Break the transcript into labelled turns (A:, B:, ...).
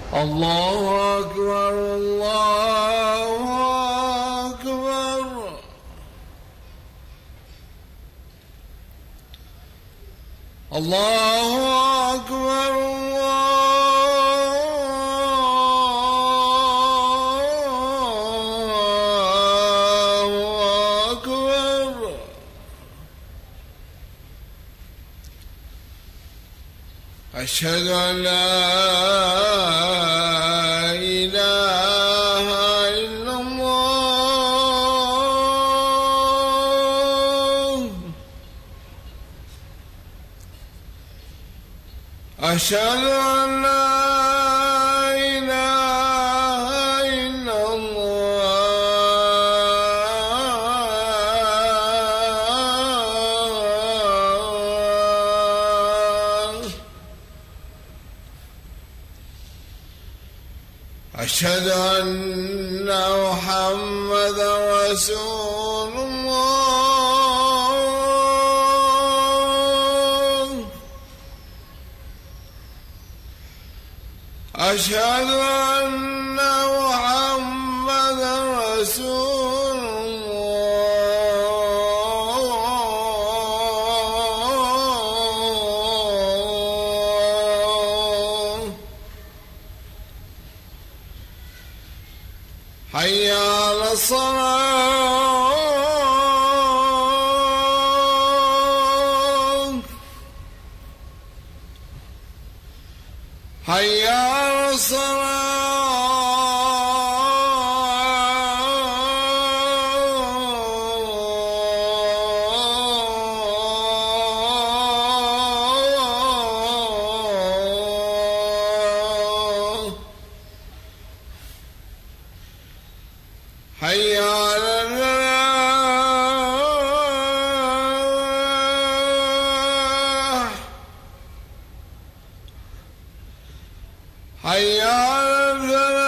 A: الله أكبر الله أكبر. الله أكبر الله أكبر. أشهد أن لا إله إلا الله. أشهد أن لا إله إلا الله. أشهد أن محمدا رسول الله. أشهد أن محمدا رسول الله. حي على الصلاة. حي على الصلاة. حي على الفلاح. حي على الفلاح.